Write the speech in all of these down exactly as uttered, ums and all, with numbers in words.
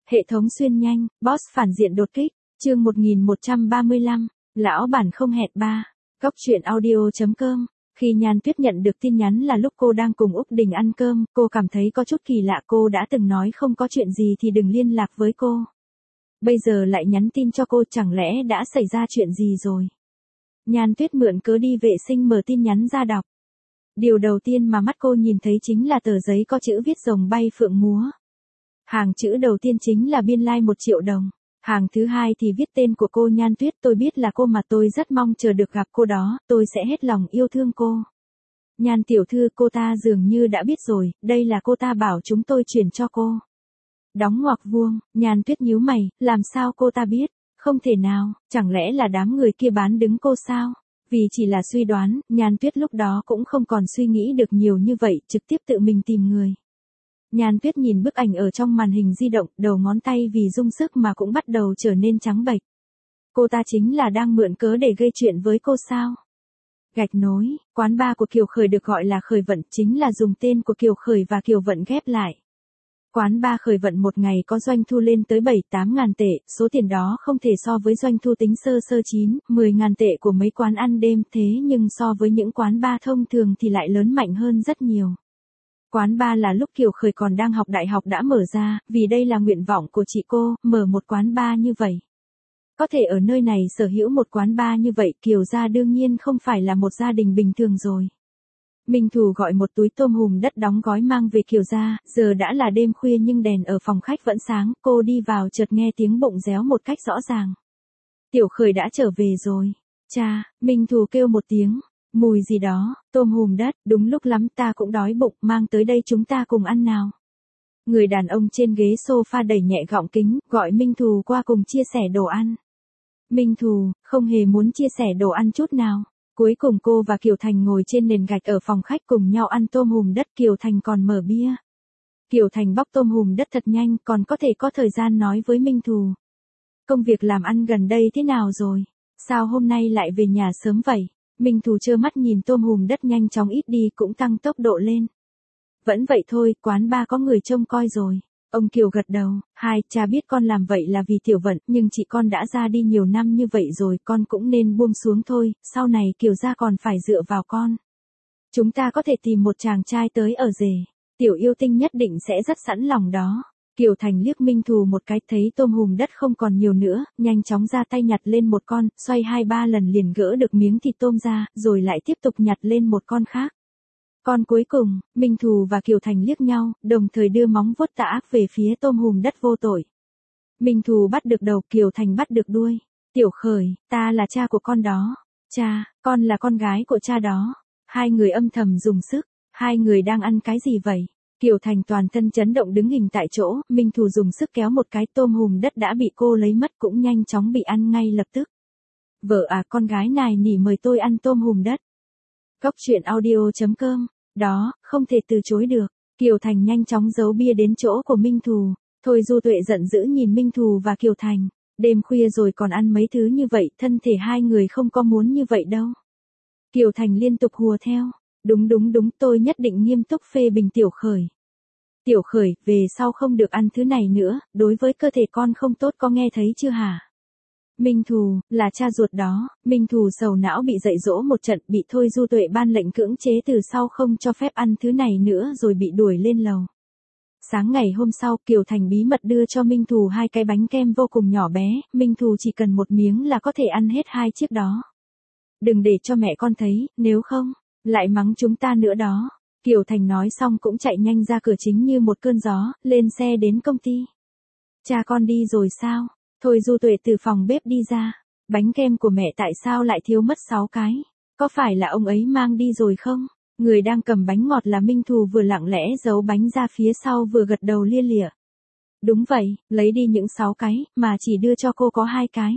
Hệ thống xuyên nhanh, boss phản diện đột kích, chương một nghìn một trăm ba mươi lăm, lão bản không hẹn ba. Góc truyện audio.com. Khi Nhan Tuyết nhận được tin nhắn là lúc cô đang cùng Úc Đình ăn cơm, cô cảm thấy có chút kỳ lạ, cô đã từng nói không có chuyện gì thì đừng liên lạc với cô. Bây giờ lại nhắn tin cho cô, chẳng lẽ đã xảy ra chuyện gì rồi? Nhan Tuyết mượn cớ đi vệ sinh mở tin nhắn ra đọc. Điều đầu tiên mà mắt cô nhìn thấy chính là tờ giấy có chữ viết rồng bay phượng múa. Hàng chữ đầu tiên chính là biên lai like một triệu đồng. Hàng thứ hai thì viết tên của cô Nhan Tuyết, tôi biết là cô mà tôi rất mong chờ được gặp cô đó, tôi sẽ hết lòng yêu thương cô. Nhan tiểu thư, cô ta dường như đã biết rồi, đây là cô ta bảo chúng tôi chuyển cho cô. Đóng ngoặc vuông, Nhan Tuyết nhíu mày, làm sao cô ta biết? Không thể nào, chẳng lẽ là đám người kia bán đứng cô sao? Vì chỉ là suy đoán, Nhan Tuyết lúc đó cũng không còn suy nghĩ được nhiều như vậy, trực tiếp tự mình tìm người. Nhan Tuyết nhìn bức ảnh ở trong màn hình di động, đầu ngón tay vì rung sức mà cũng bắt đầu trở nên trắng bệch. Cô ta chính là đang mượn cớ để gây chuyện với cô sao? Gạch nối, quán bar của Kiều Khởi được gọi là Khởi Vận, chính là dùng tên của Kiều Khởi và Kiều Vận ghép lại. Quán bar Khởi Vận một ngày có doanh thu lên tới bảy tám ngàn tệ, số tiền đó không thể so với doanh thu tính sơ sơ chín, mười ngàn tệ của mấy quán ăn đêm, thế nhưng so với những quán bar thông thường thì lại lớn mạnh hơn rất nhiều. Quán bar là lúc Kiều Khởi còn đang học đại học đã mở ra, vì đây là nguyện vọng của chị cô, mở một quán bar như vậy. Có thể ở nơi này sở hữu một quán bar như vậy, Kiều gia đương nhiên không phải là một gia đình bình thường rồi. Minh Thù gọi một túi tôm hùm đất đóng gói mang về Kiều gia, giờ đã là đêm khuya nhưng đèn ở phòng khách vẫn sáng, cô đi vào chợt nghe tiếng bụng réo một cách rõ ràng. Tiểu Khởi đã trở về rồi. Cha, Minh Thù kêu một tiếng. Mùi gì đó, tôm hùm đất, đúng lúc lắm, ta cũng đói bụng, mang tới đây chúng ta cùng ăn nào. Người đàn ông trên ghế sofa đẩy nhẹ gọng kính, gọi Minh Thù qua cùng chia sẻ đồ ăn. Minh Thù, không hề muốn chia sẻ đồ ăn chút nào. Cuối cùng cô và Kiều Thành ngồi trên nền gạch ở phòng khách cùng nhau ăn tôm hùm đất, Kiều Thành còn mở bia. Kiều Thành bóc tôm hùm đất thật nhanh, còn có thể có thời gian nói với Minh Thù. Công việc làm ăn gần đây thế nào rồi? Sao hôm nay lại về nhà sớm vậy? Minh Thù trơ mắt nhìn tôm hùm đất nhanh chóng ít đi cũng tăng tốc độ lên. Vẫn vậy thôi, quán ba có người trông coi rồi. Ông Kiều gật đầu, hai, cha biết con làm vậy là vì Tiểu Vận, nhưng chị con đã ra đi nhiều năm như vậy rồi, con cũng nên buông xuống thôi, sau này Kiều gia còn phải dựa vào con. Chúng ta có thể tìm một chàng trai tới ở rể, Tiểu yêu tinh nhất định sẽ rất sẵn lòng đó. Kiều Thành liếc Minh Thù một cái, thấy tôm hùm đất không còn nhiều nữa, nhanh chóng ra tay nhặt lên một con, xoay hai ba lần liền gỡ được miếng thịt tôm ra, rồi lại tiếp tục nhặt lên một con khác. Con cuối cùng, Minh Thù và Kiều Thành liếc nhau, đồng thời đưa móng vuốt tà ác về phía tôm hùm đất vô tội. Minh Thù bắt được đầu, Kiều Thành bắt được đuôi. Tiểu Khởi, ta là cha của con đó. Cha, con là con gái của cha đó. Hai người âm thầm dùng sức. Hai người đang ăn cái gì vậy? Kiều Thành toàn thân chấn động đứng hình tại chỗ, Minh Thù dùng sức kéo một cái, tôm hùm đất đã bị cô lấy mất cũng nhanh chóng bị ăn ngay lập tức. Vợ à, con gái này nỉ mời tôi ăn tôm hùm đất. Góc truyện audio.com. Đó, không thể từ chối được. Kiều Thành nhanh chóng giấu bia đến chỗ của Minh Thù. Thôi Du Tuệ giận dữ nhìn Minh Thù và Kiều Thành. Đêm khuya rồi còn ăn mấy thứ như vậy, thân thể hai người không có muốn như vậy đâu. Kiều Thành liên tục hùa theo. Đúng đúng đúng, tôi nhất định nghiêm túc phê bình Tiểu Khởi. Tiểu Khởi, về sau không được ăn thứ này nữa, đối với cơ thể con không tốt, có nghe thấy chưa hả? Minh Thù, là cha ruột đó. Minh Thù sầu não bị dạy dỗ một trận, bị Thôi Du Tuệ ban lệnh cưỡng chế từ sau không cho phép ăn thứ này nữa rồi bị đuổi lên lầu. Sáng ngày hôm sau, Kiều Thành bí mật đưa cho Minh Thù hai cái bánh kem vô cùng nhỏ bé, Minh Thù chỉ cần một miếng là có thể ăn hết hai chiếc đó. Đừng để cho mẹ con thấy, nếu không, lại mắng chúng ta nữa đó. Kiều Thành nói xong cũng chạy nhanh ra cửa chính như một cơn gió, lên xe đến công ty. Cha con đi rồi sao? Thôi Du Tuệ từ phòng bếp đi ra. Bánh kem của mẹ tại sao lại thiếu mất sáu cái? Có phải là ông ấy mang đi rồi không? Người đang cầm bánh ngọt là Minh Thù vừa lặng lẽ giấu bánh ra phía sau vừa gật đầu lia lịa. Đúng vậy, lấy đi những sáu cái, mà chỉ đưa cho cô có hai cái.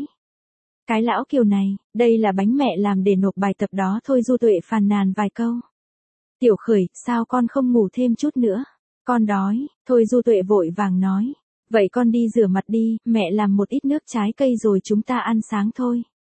Cái lão Kiều này, đây là bánh mẹ làm để nộp bài tập đó. Thôi Du Tuệ phàn nàn vài câu. Tiểu Khởi, sao con không ngủ thêm chút nữa? Con đói. Thôi Du Tuệ vội vàng nói. Vậy con đi rửa mặt đi, mẹ làm một ít nước trái cây rồi chúng ta ăn sáng thôi.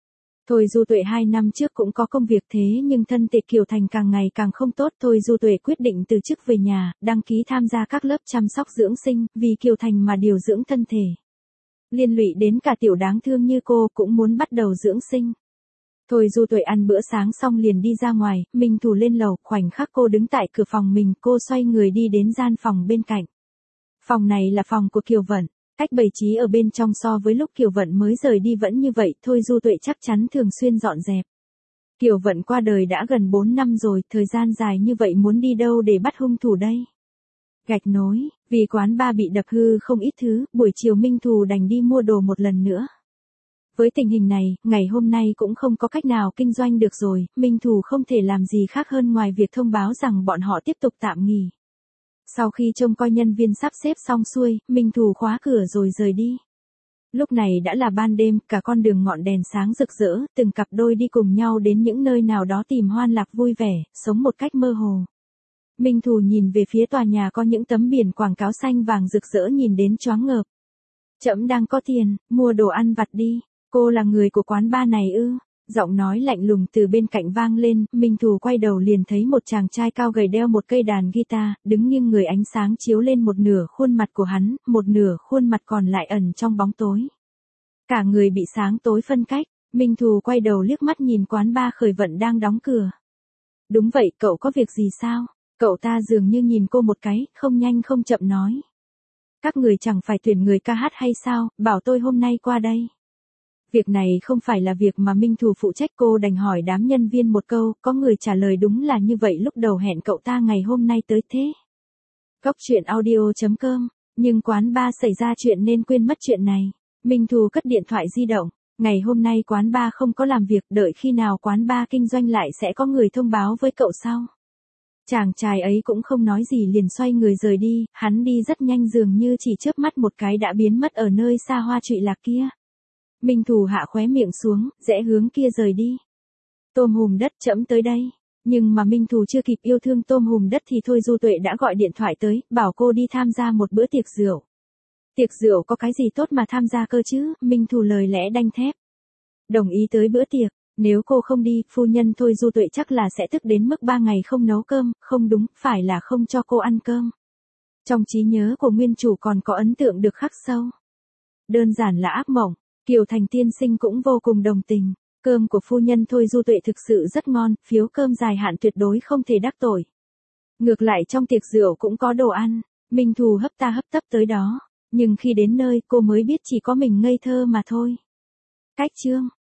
Thôi Du Tuệ hai năm trước cũng có công việc thế nhưng thân thể Kiều Thành càng ngày càng không tốt. Thôi Du Tuệ quyết định từ chức về nhà, đăng ký tham gia các lớp chăm sóc dưỡng sinh, vì Kiều Thành mà điều dưỡng thân thể. Liên lụy đến cả tiểu đáng thương như cô cũng muốn bắt đầu dưỡng sinh. Thôi Du Tuệ ăn bữa sáng xong liền đi ra ngoài, Minh Thù lên lầu, khoảnh khắc cô đứng tại cửa phòng mình, cô xoay người đi đến gian phòng bên cạnh. Phòng này là phòng của Kiều Vận, cách bày trí ở bên trong so với lúc Kiều Vận mới rời đi vẫn như vậy, Thôi Du Tuệ chắc chắn thường xuyên dọn dẹp. Kiều Vận qua đời đã gần bốn năm rồi, thời gian dài như vậy muốn đi đâu để bắt hung thủ đây? Gạch nối, vì quán bar bị đập hư không ít thứ, buổi chiều Minh Thù đành đi mua đồ một lần nữa. Với tình hình này, ngày hôm nay cũng không có cách nào kinh doanh được rồi, Minh Thù không thể làm gì khác hơn ngoài việc thông báo rằng bọn họ tiếp tục tạm nghỉ. Sau khi trông coi nhân viên sắp xếp xong xuôi, Minh Thù khóa cửa rồi rời đi. Lúc này đã là ban đêm, cả con đường ngọn đèn sáng rực rỡ, từng cặp đôi đi cùng nhau đến những nơi nào đó tìm hoan lạc vui vẻ, sống một cách mơ hồ. Minh Thù nhìn về phía tòa nhà có những tấm biển quảng cáo xanh vàng rực rỡ nhìn đến choáng ngợp. Trẫm đang có tiền, mua đồ ăn vặt đi. Cô là người của quán bar này ư? Giọng nói lạnh lùng từ bên cạnh vang lên, Minh Thù quay đầu liền thấy một chàng trai cao gầy đeo một cây đàn guitar, đứng nghiêng người, ánh sáng chiếu lên một nửa khuôn mặt của hắn, một nửa khuôn mặt còn lại ẩn trong bóng tối. Cả người bị sáng tối phân cách, Minh Thù quay đầu liếc mắt nhìn quán bar Khởi Vận đang đóng cửa. Đúng vậy, cậu có việc gì sao? Cậu ta dường như nhìn cô một cái, không nhanh không chậm nói. Các người chẳng phải tuyển người ca hát hay sao, bảo tôi hôm nay qua đây. Việc này không phải là việc mà Minh Thù phụ trách, cô đành hỏi đám nhân viên một câu, có người trả lời đúng là như vậy, lúc đầu hẹn cậu ta ngày hôm nay tới thế. Góc truyện audio chấm com, nhưng quán bar xảy ra chuyện nên quên mất chuyện này. Minh Thù cất điện thoại di động, ngày hôm nay quán bar không có làm việc, đợi khi nào quán bar kinh doanh lại sẽ có người thông báo với cậu sau. Chàng trai ấy cũng không nói gì liền xoay người rời đi, hắn đi rất nhanh dường như chỉ chớp mắt một cái đã biến mất ở nơi xa hoa trụy lạc kia. Minh Thù hạ khóe miệng xuống, rẽ hướng kia rời đi. Tôm hùm đất, trẫm tới đây. Nhưng mà Minh Thù chưa kịp yêu thương tôm hùm đất thì Thôi Du Tuệ đã gọi điện thoại tới, bảo cô đi tham gia một bữa tiệc rượu. Tiệc rượu có cái gì tốt mà tham gia cơ chứ? Minh Thù lời lẽ đanh thép. Đồng ý tới bữa tiệc, nếu cô không đi, phu nhân Thôi Du Tuệ chắc là sẽ tức đến mức ba ngày không nấu cơm, không đúng, phải là không cho cô ăn cơm. Trong trí nhớ của nguyên chủ còn có ấn tượng được khắc sâu. Đơn giản là ác mộng. Kiều Thành tiên sinh cũng vô cùng đồng tình, cơm của phu nhân Thôi Du Tuệ thực sự rất ngon, phiếu cơm dài hạn tuyệt đối không thể đắc tội. Ngược lại trong tiệc rượu cũng có đồ ăn, Minh Thù hấp ta hấp tấp tới đó, nhưng khi đến nơi cô mới biết chỉ có mình ngây thơ mà thôi. Cách chương